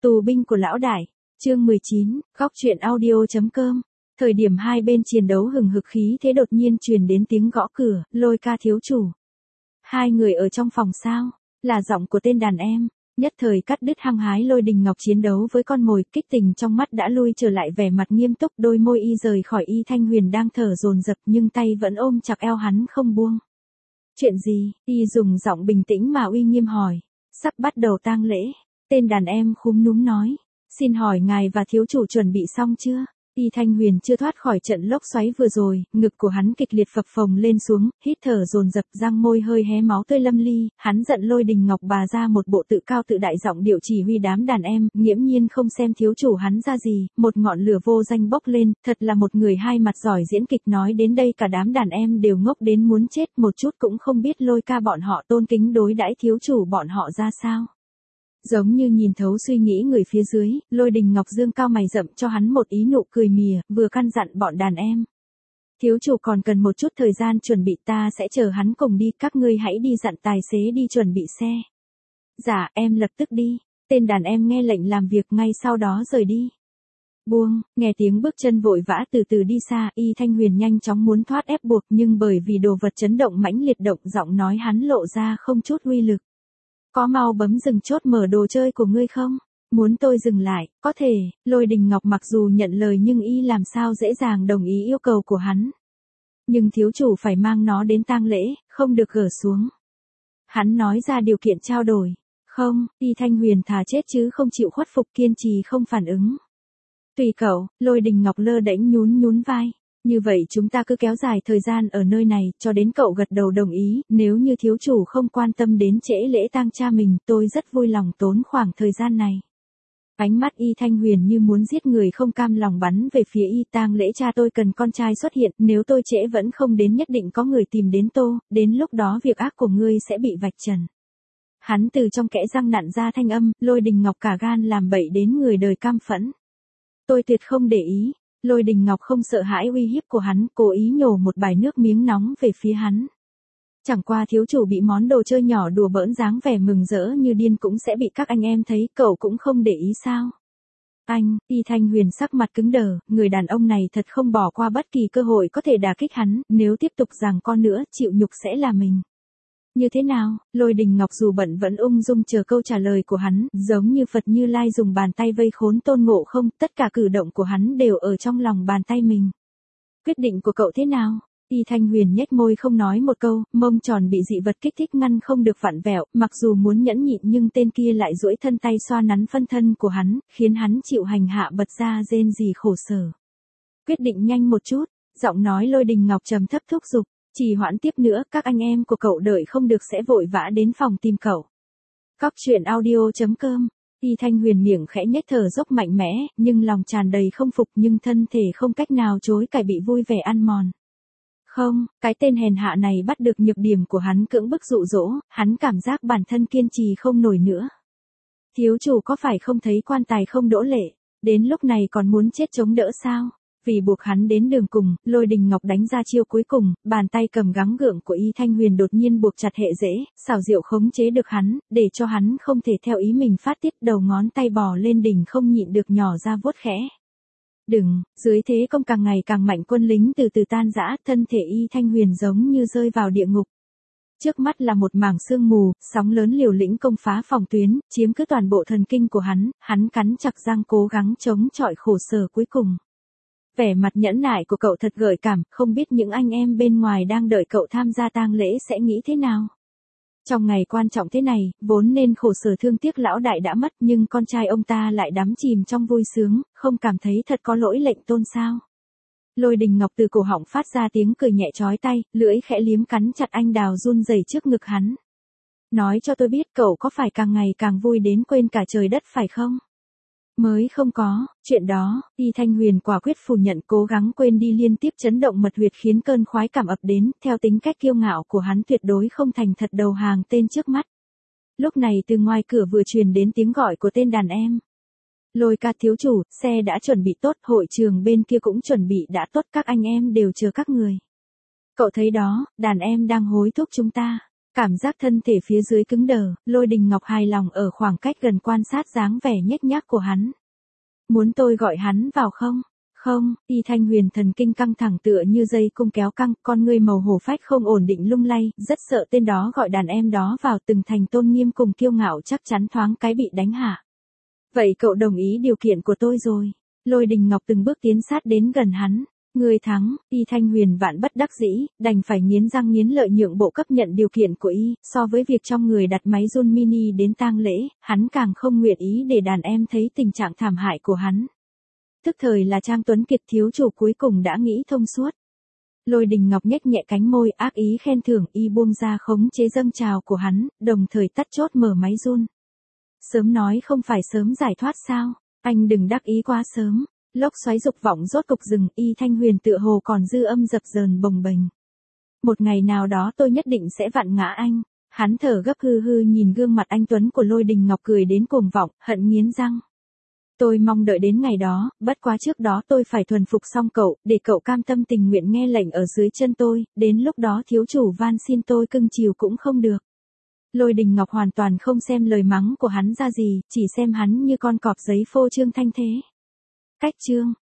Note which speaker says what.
Speaker 1: Tù binh của lão đại, chương 19, góc truyện audio.com. Thời điểm hai bên chiến đấu hừng hực khí thế đột nhiên truyền đến tiếng gõ cửa, Lôi Ca thiếu chủ. Hai người ở trong phòng sao, là giọng của tên đàn em, nhất thời cắt đứt hăng hái Lôi Đình Ngọc chiến đấu với con mồi, kích tình trong mắt đã lui trở lại vẻ mặt nghiêm túc, đôi môi y rời khỏi Y Thanh Huyền đang thở dồn dập nhưng tay vẫn ôm chặt eo hắn không buông. Chuyện gì? Y dùng giọng bình tĩnh mà uy nghiêm hỏi. Sắp bắt đầu tang lễ. Tên đàn em khúm núm nói. Xin hỏi ngài và thiếu chủ chuẩn bị xong chưa? Y Thanh Huyền chưa thoát khỏi trận lốc xoáy vừa rồi, ngực của hắn kịch liệt phập phồng lên xuống, hít thở dồn dập, răng môi hơi hé máu tươi lâm ly, hắn giận Lôi Đình Ngọc bà ra một bộ tự cao tự đại giọng điệu chỉ huy đám đàn em, nghiễm nhiên không xem thiếu chủ hắn ra gì, một ngọn lửa vô danh bốc lên, thật là một người hai mặt giỏi diễn kịch. Nói đến đây cả đám đàn em đều ngốc đến muốn chết, một chút cũng không biết Lôi Ca bọn họ tôn kính đối đãi thiếu chủ bọn họ ra sao. Giống như nhìn thấu suy nghĩ người phía dưới, Lôi Đình Ngọc dương cao mày rậm cho hắn một ý nụ cười mỉa, vừa căn dặn bọn đàn em. Thiếu chủ còn cần một chút thời gian chuẩn bị, ta sẽ chờ hắn cùng đi, các ngươi hãy đi dặn tài xế đi chuẩn bị xe. Dạ, em lập tức đi. Tên đàn em nghe lệnh làm việc ngay sau đó rời đi. Buông, nghe tiếng bước chân vội vã từ từ đi xa, Y Thanh Huyền nhanh chóng muốn thoát ép buộc nhưng bởi vì đồ vật chấn động mãnh liệt động giọng nói hắn lộ ra không chút uy lực. Có mau bấm dừng chốt mở đồ chơi của ngươi không? Muốn tôi dừng lại, có thể. Lôi Đình Ngọc mặc dù nhận lời nhưng y làm sao dễ dàng đồng ý yêu cầu của hắn. Nhưng thiếu chủ phải mang nó đến tang lễ, không được gỡ xuống. Hắn nói ra điều kiện trao đổi. Không, Y Thanh Huyền thà chết chứ không chịu khuất phục, kiên trì không phản ứng. Tùy cậu, Lôi Đình Ngọc lơ đễnh nhún vai. Như vậy chúng ta cứ kéo dài thời gian ở nơi này, cho đến cậu gật đầu đồng ý, nếu như thiếu chủ không quan tâm đến trễ lễ tang cha mình, tôi rất vui lòng tốn khoảng thời gian này. Ánh mắt Y Thanh Huyền như muốn giết người không cam lòng bắn về phía Y. Tang lễ cha tôi cần con trai xuất hiện, nếu tôi trễ vẫn không đến nhất định có người tìm đến đến lúc đó việc ác của ngươi sẽ bị vạch trần. Hắn từ trong kẽ răng nặn ra thanh âm, Lôi Đình Ngọc cả gan làm bậy đến người đời cam phẫn. Tôi tuyệt không để ý. Lôi Đình Ngọc không sợ hãi uy hiếp của hắn, cố ý nhổ một bài nước miếng nóng về phía hắn. Chẳng qua thiếu chủ bị món đồ chơi nhỏ đùa bỡn dáng vẻ mừng rỡ như điên cũng sẽ bị các anh em thấy, cậu cũng không để ý sao? Anh, Y Thanh Huyền sắc mặt cứng đờ, người đàn ông này thật không bỏ qua bất kỳ cơ hội có thể đả kích hắn, nếu tiếp tục giằng co nữa, chịu nhục sẽ là mình. Như thế nào? Lôi Đình Ngọc dù bận vẫn ung dung chờ câu trả lời của hắn, giống như Phật Như Lai dùng bàn tay vây khốn Tôn Ngộ Không, tất cả cử động của hắn đều ở trong lòng bàn tay mình. Quyết định của cậu thế nào? Y Thanh Huyền nhếch môi không nói một câu, mông tròn bị dị vật kích thích ngăn không được vặn vẹo, mặc dù muốn nhẫn nhịn nhưng tên kia lại duỗi thân tay xoa nắn phân thân của hắn, khiến hắn chịu hành hạ bật ra rên rỉ khổ sở. Quyết định nhanh một chút, giọng nói Lôi Đình Ngọc trầm thấp thúc giục. Trì hoãn tiếp nữa, các anh em của cậu đợi không được sẽ vội vã đến phòng tìm cậu. Góc truyện audio.com. Y Thanh Huyền miệng khẽ nhếch thở dốc mạnh mẽ, nhưng lòng tràn đầy không phục, nhưng thân thể không cách nào chối cãi, bị vui vẻ ăn mòn. Không, cái tên hèn hạ này bắt được nhược điểm của hắn cưỡng bức dụ dỗ, hắn cảm giác bản thân kiên trì không nổi nữa. Thiếu chủ có phải không thấy quan tài không đỗ lệ, đến lúc này còn muốn chết chống đỡ sao? Vì buộc hắn đến đường cùng, Lôi Đình Ngọc đánh ra chiêu cuối cùng, bàn tay cầm gắng gượng của Y Thanh Huyền đột nhiên buộc chặt hệ rễ, xảo diệu khống chế được hắn, để cho hắn không thể theo ý mình phát tiết, đầu ngón tay bò lên đỉnh không nhịn được nhỏ ra vuốt khẽ. Đừng, dưới thế công càng ngày càng mạnh, quân lính từ từ tan rã, thân thể Y Thanh Huyền giống như rơi vào địa ngục. Trước mắt là một mảng sương mù, sóng lớn liều lĩnh công phá phòng tuyến, chiếm cứ toàn bộ thần kinh của hắn cắn chặt răng cố gắng chống chọi khổ sở cuối cùng. Vẻ mặt nhẫn nại của cậu thật gợi cảm, không biết những anh em bên ngoài đang đợi cậu tham gia tang lễ sẽ nghĩ thế nào. Trong ngày quan trọng thế này, vốn nên khổ sở thương tiếc lão đại đã mất, nhưng con trai ông ta lại đắm chìm trong vui sướng, không cảm thấy thật có lỗi lệnh tôn sao. Lôi Đình Ngọc từ cổ họng phát ra tiếng cười nhẹ chói tai, lưỡi khẽ liếm cắn chặt anh đào run rẩy trước ngực hắn. Nói cho tôi biết cậu có phải càng ngày càng vui đến quên cả trời đất phải không? Mới không có, chuyện đó. Y Thanh Huyền quả quyết phủ nhận, cố gắng quên đi liên tiếp chấn động mật huyệt khiến cơn khoái cảm ập đến, theo tính cách kiêu ngạo của hắn tuyệt đối không thành thật đầu hàng tên trước mắt. Lúc này từ ngoài cửa vừa truyền đến tiếng gọi của tên đàn em. Lôi Ca thiếu chủ, xe đã chuẩn bị tốt, hội trường bên kia cũng chuẩn bị đã tốt, các anh em đều chờ các người. Cậu thấy đó, đàn em đang hối thúc chúng ta. Cảm giác thân thể phía dưới cứng đờ, Lôi Đình Ngọc hài lòng ở khoảng cách gần quan sát dáng vẻ nhếch nhác của hắn. Muốn tôi gọi hắn vào không? Không, Y Thanh Huyền thần kinh căng thẳng tựa như dây cung kéo căng, con ngươi màu hổ phách không ổn định lung lay, rất sợ tên đó gọi đàn em đó vào từng thành tôn nghiêm cùng kiêu ngạo chắc chắn thoáng cái bị đánh hạ. Vậy cậu đồng ý điều kiện của tôi rồi. Lôi Đình Ngọc từng bước tiến sát đến gần hắn. Người thắng, Y Thanh Huyền vạn bất đắc dĩ, đành phải nghiến răng nghiến lợi nhượng bộ cấp nhận điều kiện của Y, so với việc trong người đặt máy run mini đến tang lễ, hắn càng không nguyện ý để đàn em thấy tình trạng thảm hại của hắn. Tức thời là Trang Tuấn Kiệt thiếu chủ cuối cùng đã nghĩ thông suốt. Lôi Đình Ngọc nhếch nhẹ cánh môi ác ý khen thưởng Y buông ra khống chế dâng trào của hắn, đồng thời tắt chốt mở máy run. Sớm nói không phải sớm giải thoát sao, anh đừng đắc ý quá sớm. Lốc xoáy dục vọng rốt cục dừng, Y Thanh Huyền tựa hồ còn dư âm dập dờn bồng bềnh. Một ngày nào đó tôi nhất định sẽ vặn ngã anh. Hắn thở gấp hư hư nhìn gương mặt anh Tuấn của Lôi Đình Ngọc cười đến cuồng vọng, hận nghiến răng. Tôi mong đợi đến ngày đó, bất quá trước đó tôi phải thuần phục xong cậu, để cậu cam tâm tình nguyện nghe lệnh ở dưới chân tôi, đến lúc đó thiếu chủ van xin tôi cưng chiều cũng không được. Lôi Đình Ngọc hoàn toàn không xem lời mắng của hắn ra gì, chỉ xem hắn như con cọp giấy phô trương thanh thế. Cách chương